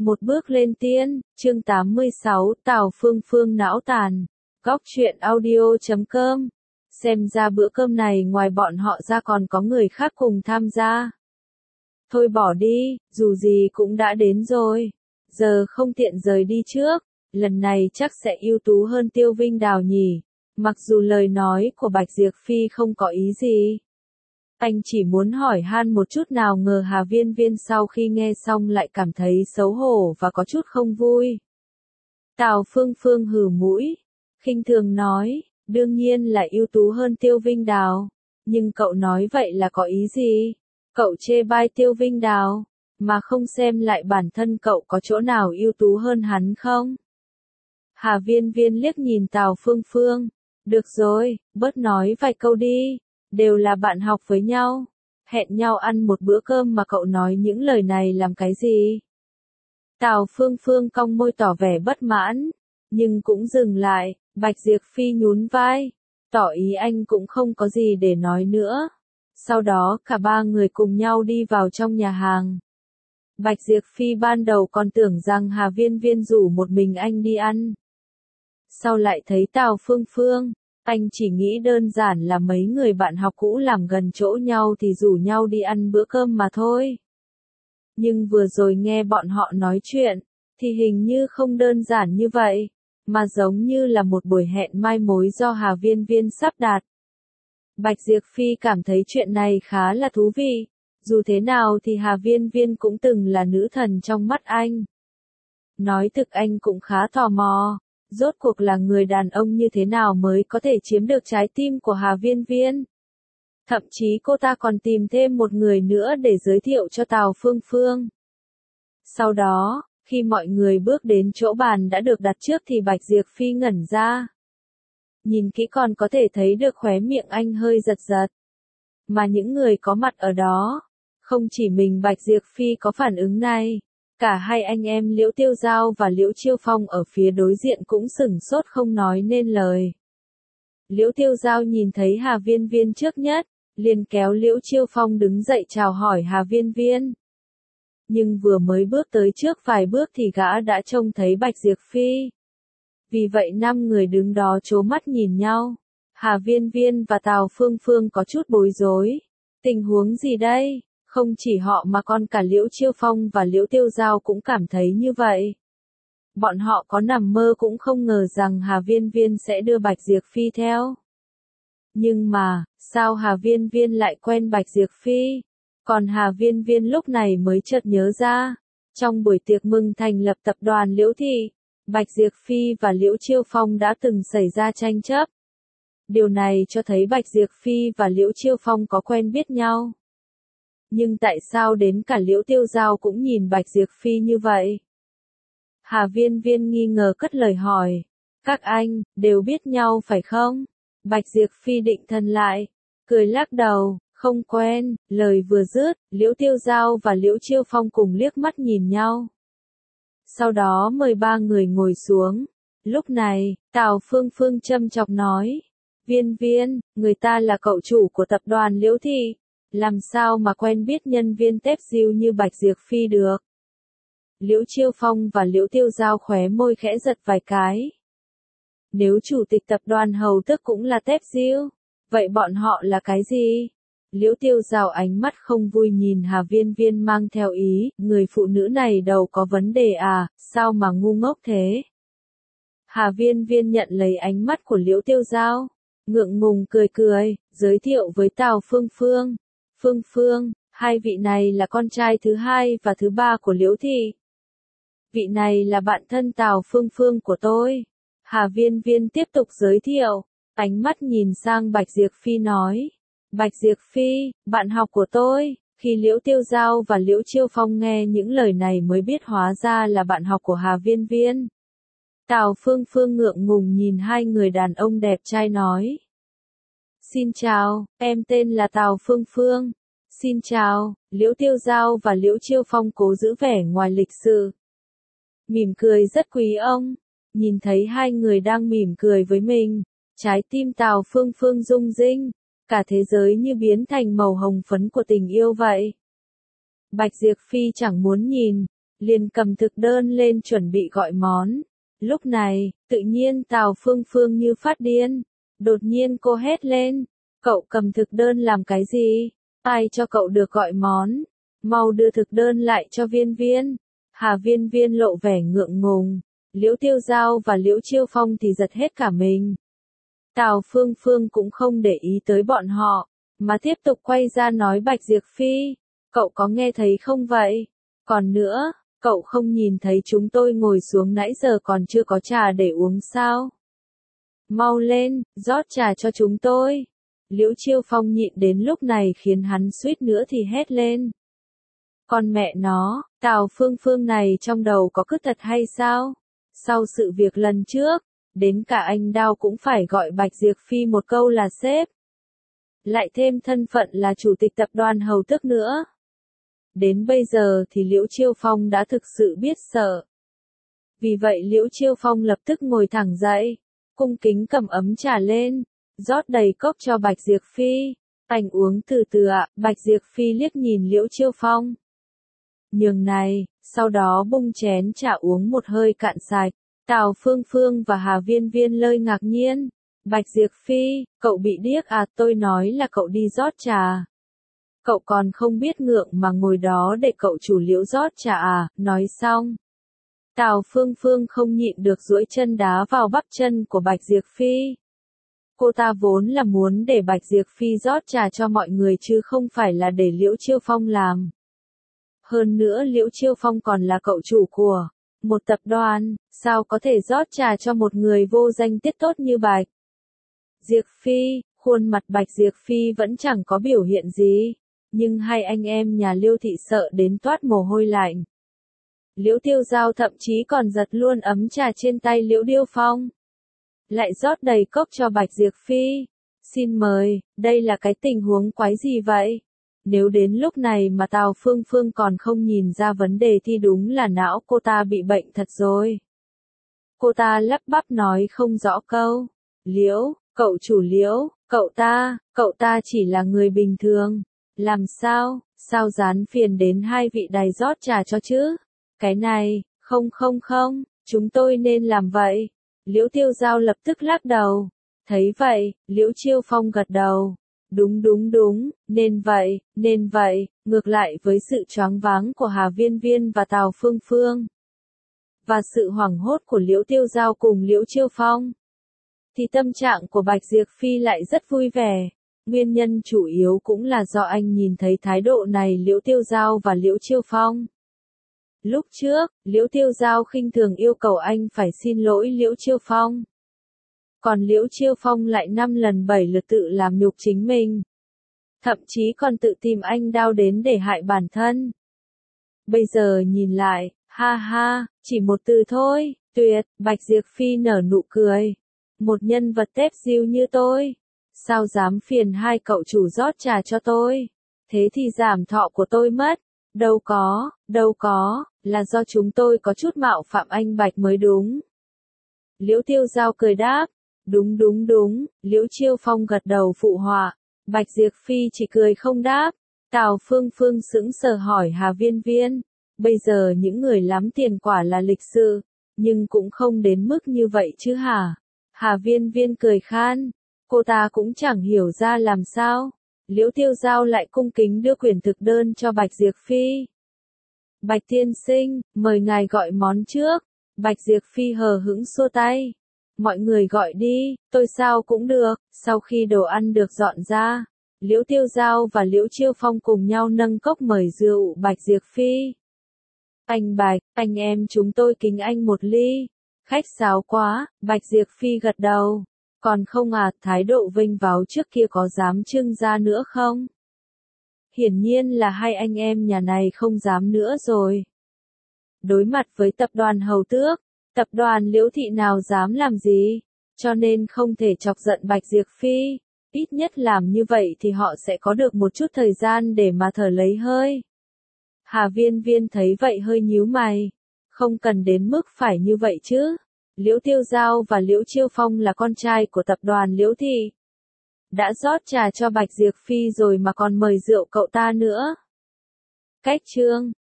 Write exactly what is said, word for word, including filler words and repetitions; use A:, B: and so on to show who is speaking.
A: Một bước lên tiên, chương tám mươi sáu, Tào Phương Phương não tàn. Góc truyện audio chấm com. Xem ra bữa cơm này ngoài bọn họ ra còn có người khác cùng tham gia. Thôi bỏ đi, dù gì cũng đã đến rồi. Giờ không tiện rời đi trước. Lần này chắc sẽ ưu tú hơn Tiêu Vinh Đào nhỉ. Mặc dù lời nói của Bạch Diệp Phi không có ý gì. Anh chỉ muốn hỏi han một chút, nào ngờ Hà Viên Viên sau khi nghe xong lại cảm thấy xấu hổ và có chút không vui. Tào Phương Phương hừ mũi, khinh thường nói, đương nhiên là ưu tú hơn Tiêu Vinh Đào. Nhưng cậu nói vậy là có ý gì? Cậu chê bai Tiêu Vinh Đào, mà không xem lại bản thân cậu có chỗ nào ưu tú hơn hắn không? Hà Viên Viên liếc nhìn Tào Phương Phương, được rồi, bớt nói vài câu đi. Đều là bạn học với nhau, hẹn nhau ăn một bữa cơm mà cậu nói những lời này làm cái gì? Tào Phương Phương cong môi tỏ vẻ bất mãn, nhưng cũng dừng lại. Bạch Diệp Phi nhún vai, tỏ ý anh cũng không có gì để nói nữa. Sau đó cả ba người cùng nhau đi vào trong nhà hàng. Bạch Diệp Phi ban đầu còn tưởng rằng Hà Viên Viên rủ một mình anh đi ăn. Sau lại thấy Tào Phương Phương, anh chỉ nghĩ đơn giản là mấy người bạn học cũ làm gần chỗ nhau thì rủ nhau đi ăn bữa cơm mà thôi. Nhưng vừa rồi nghe bọn họ nói chuyện, thì hình như không đơn giản như vậy, mà giống như là một buổi hẹn mai mối do Hà Viên Viên sắp đặt. Bạch Diệp Phi cảm thấy chuyện này khá là thú vị, dù thế nào thì Hà Viên Viên cũng từng là nữ thần trong mắt anh. Nói thực anh cũng khá tò mò. Rốt cuộc là người đàn ông như thế nào mới có thể chiếm được trái tim của Hà Viên Viên. Thậm chí cô ta còn tìm thêm một người nữa để giới thiệu cho Tào Phương Phương. Sau đó, khi mọi người bước đến chỗ bàn đã được đặt trước thì Bạch Diệp Phi ngẩn ra. Nhìn kỹ còn có thể thấy được khóe miệng anh hơi giật giật. Mà những người có mặt ở đó, không chỉ mình Bạch Diệp Phi có phản ứng này. Cả hai anh em Liễu Tiêu Giao và Liễu Chiêu Phong ở phía đối diện cũng sửng sốt không nói nên lời. Liễu Tiêu Giao nhìn thấy Hà Viên Viên trước nhất, liền kéo Liễu Chiêu Phong đứng dậy chào hỏi Hà Viên Viên. Nhưng vừa mới bước tới trước vài bước thì gã đã trông thấy Bạch Diệp Phi. Vì vậy năm người đứng đó trố mắt nhìn nhau. Hà Viên Viên và Tào Phương Phương có chút bối rối. Tình huống gì đây? Không chỉ họ mà còn cả Liễu Chiêu Phong và Liễu Tiêu Giao cũng cảm thấy như vậy. Bọn họ có nằm mơ cũng không ngờ rằng Hà Viên Viên sẽ đưa Bạch Diệp Phi theo. Nhưng mà, sao Hà Viên Viên lại quen Bạch Diệp Phi? Còn Hà Viên Viên lúc này mới chợt nhớ ra. Trong buổi tiệc mừng thành lập tập đoàn Liễu Thị, Bạch Diệp Phi và Liễu Chiêu Phong đã từng xảy ra tranh chấp. Điều này cho thấy Bạch Diệp Phi và Liễu Chiêu Phong có quen biết nhau. Nhưng tại sao đến cả Liễu Tiêu Giao cũng nhìn Bạch Diệp Phi như vậy? Hà Viên Viên nghi ngờ cất lời hỏi. Các anh, đều biết nhau phải không? Bạch Diệp Phi định thần lại, cười lắc đầu, không quen. Lời vừa dứt, Liễu Tiêu Giao và Liễu Chiêu Phong cùng liếc mắt nhìn nhau. Sau đó mời ba người ngồi xuống. Lúc này, Tào Phương Phương châm chọc nói. Viên Viên, người ta là cậu chủ của tập đoàn Liễu Thị. Làm sao mà quen biết nhân viên tép diêu như Bạch Diệp Phi được? Liễu Chiêu Phong và Liễu Tiêu Giao khóe môi khẽ giật vài cái. Nếu chủ tịch tập đoàn hầu tước cũng là tép diêu, vậy bọn họ là cái gì? Liễu Tiêu Giao ánh mắt không vui nhìn Hà Viên Viên mang theo ý, người phụ nữ này đầu có vấn đề à, sao mà ngu ngốc thế? Hà Viên Viên nhận lấy ánh mắt của Liễu Tiêu Giao, ngượng ngùng cười cười, giới thiệu với Tào Phương Phương. Phương Phương, hai vị này là con trai thứ hai và thứ ba của Liễu Thị. Vị này là bạn thân Tào Phương Phương của tôi. Hà Viên Viên tiếp tục giới thiệu, ánh mắt nhìn sang Bạch Diệp Phi nói. Bạch Diệp Phi, bạn học của tôi. Khi Liễu Tiêu Giao và Liễu Chiêu Phong nghe những lời này mới biết hóa ra là bạn học của Hà Viên Viên. Tào Phương Phương ngượng ngùng nhìn hai người đàn ông đẹp trai nói. Xin chào, em tên là Tào Phương Phương. Xin chào, Liễu Tiêu Giao và Liễu Chiêu Phong cố giữ vẻ ngoài lịch sự. Mỉm cười rất quý ông. Nhìn thấy hai người đang mỉm cười với mình, trái tim Tào Phương Phương rung rinh, cả thế giới như biến thành màu hồng phấn của tình yêu vậy. Bạch Diệp Phi chẳng muốn nhìn, liền cầm thực đơn lên chuẩn bị gọi món. Lúc này, tự nhiên Tào Phương Phương như phát điên. Đột nhiên cô hét lên, cậu cầm thực đơn làm cái gì? Ai cho cậu được gọi món? Mau đưa thực đơn lại cho Viên Viên. Hà Viên Viên lộ vẻ ngượng ngùng. Liễu Tiêu Giao và Liễu Chiêu Phong thì giật hết cả mình. Tào Phương Phương cũng không để ý tới bọn họ, mà tiếp tục quay ra nói Bạch Diệp Phi, cậu có nghe thấy không vậy? Còn nữa, cậu không nhìn thấy chúng tôi ngồi xuống nãy giờ còn chưa có trà để uống sao? Mau lên, rót trà cho chúng tôi. Liễu Chiêu Phong nhịn đến lúc này khiến hắn suýt nữa thì hét lên. Con mẹ nó, Tào Phương Phương này trong đầu có cứ tật hay sao? Sau sự việc lần trước, đến cả anh Đao cũng phải gọi Bạch Diệp Phi một câu là sếp. Lại thêm thân phận là chủ tịch tập đoàn Hầu Tước nữa. Đến bây giờ thì Liễu Chiêu Phong đã thực sự biết sợ. Vì vậy Liễu Chiêu Phong lập tức ngồi thẳng dậy, cung kính cầm ấm trà lên, rót đầy cốc cho Bạch Diệp Phi. Anh uống từ từ ạ. Bạch Diệp Phi liếc nhìn Liễu Chiêu Phong. Nhường này, sau đó bung chén trà uống một hơi cạn sạch. Tào Phương Phương và Hà Viên Viên lơi ngạc nhiên. Bạch Diệp Phi, cậu bị điếc à? Tôi nói là cậu đi rót trà. Cậu còn không biết ngượng mà ngồi đó để cậu chủ Liễu rót trà à? Nói xong, Tào Phương Phương không nhịn được duỗi chân đá vào bắp chân của Bạch Diệp Phi. Cô ta vốn là muốn để Bạch Diệp Phi rót trà cho mọi người chứ không phải là để Liễu Chiêu Phong làm. Hơn nữa Liễu Chiêu Phong còn là cậu chủ của một tập đoàn, sao có thể rót trà cho một người vô danh tiết tốt như Bạch Diệp Phi? Khuôn mặt Bạch Diệp Phi vẫn chẳng có biểu hiện gì, nhưng hai anh em nhà Liêu thị sợ đến toát mồ hôi lạnh. Liễu Tiêu Giao thậm chí còn giật luôn ấm trà trên tay Liễu Điêu Phong. Lại rót đầy cốc cho Bạch Diệp Phi. Xin mời, đây là cái tình huống quái gì vậy? Nếu đến lúc này mà Tào Phương Phương còn không nhìn ra vấn đề thì đúng là não cô ta bị bệnh thật rồi. Cô ta lắp bắp nói không rõ câu. Liễu, cậu chủ Liễu, cậu ta, cậu ta chỉ là người bình thường. Làm sao, sao dán phiền đến hai vị đài rót trà cho chứ? Cái này, không không không, chúng tôi nên làm vậy. Liễu Tiêu Giao lập tức lắc đầu. Thấy vậy, Liễu Chiêu Phong gật đầu. Đúng đúng đúng, nên vậy, nên vậy, ngược lại với sự choáng váng của Hà Viên Viên và Tào Phương Phương. Và sự hoảng hốt của Liễu Tiêu Giao cùng Liễu Chiêu Phong. Thì tâm trạng của Bạch Diệp Phi lại rất vui vẻ. Nguyên nhân chủ yếu cũng là do anh nhìn thấy thái độ này Liễu Tiêu Giao và Liễu Chiêu Phong. Lúc trước, Liễu Tiêu Giao khinh thường yêu cầu anh phải xin lỗi Liễu Chiêu Phong. Còn Liễu Chiêu Phong lại năm lần bảy lượt tự làm nhục chính mình. Thậm chí còn tự tìm anh Đao đến để hại bản thân. Bây giờ nhìn lại, ha ha, chỉ một từ thôi, tuyệt. Bạch Diệp Phi nở nụ cười. Một nhân vật tép diêu như tôi, sao dám phiền hai cậu chủ rót trà cho tôi? Thế thì giảm thọ của tôi mất. Đâu có, đâu có, là do chúng tôi có chút mạo phạm anh Bạch mới đúng. Liễu Tiêu Giao cười đáp. Đúng đúng đúng, Liễu Chiêu Phong gật đầu phụ họa. Bạch Diệp Phi chỉ cười không đáp. Tào Phương Phương sững sờ hỏi Hà Viên Viên. Bây giờ những người lắm tiền quả là lịch sự, nhưng cũng không đến mức như vậy chứ hả? Hà Viên Viên cười khan. Cô ta cũng chẳng hiểu ra làm sao. Liễu Tiêu Giao lại cung kính đưa quyển thực đơn cho Bạch Diệp Phi. Bạch tiên sinh, mời ngài gọi món trước. Bạch Diệp Phi hờ hững xua tay. Mọi người gọi đi, tôi sao cũng được. Sau khi đồ ăn được dọn ra, Liễu Tiêu Giao và Liễu Chiêu Phong cùng nhau nâng cốc mời rượu Bạch Diệp Phi. Anh Bạch, anh em chúng tôi kính anh một ly. Khách sáo quá. Bạch Diệp Phi gật đầu. Còn không à, thái độ vênh váo trước kia có dám trưng ra nữa không? Hiển nhiên là hai anh em nhà này không dám nữa rồi. Đối mặt với tập đoàn Hầu Tước, tập đoàn Liễu Thị nào dám làm gì, cho nên không thể chọc giận Bạch Diệp Phi. Ít nhất làm như vậy thì họ sẽ có được một chút thời gian để mà thở lấy hơi. Hà Viên Viên thấy vậy hơi nhíu mày. Không cần đến mức phải như vậy chứ. Liễu Tiêu Giao và Liễu Chiêu Phong là con trai của tập đoàn Liễu Thị. Đã rót trà cho Bạch Diệp Phi rồi mà còn mời rượu cậu ta nữa. Cách chương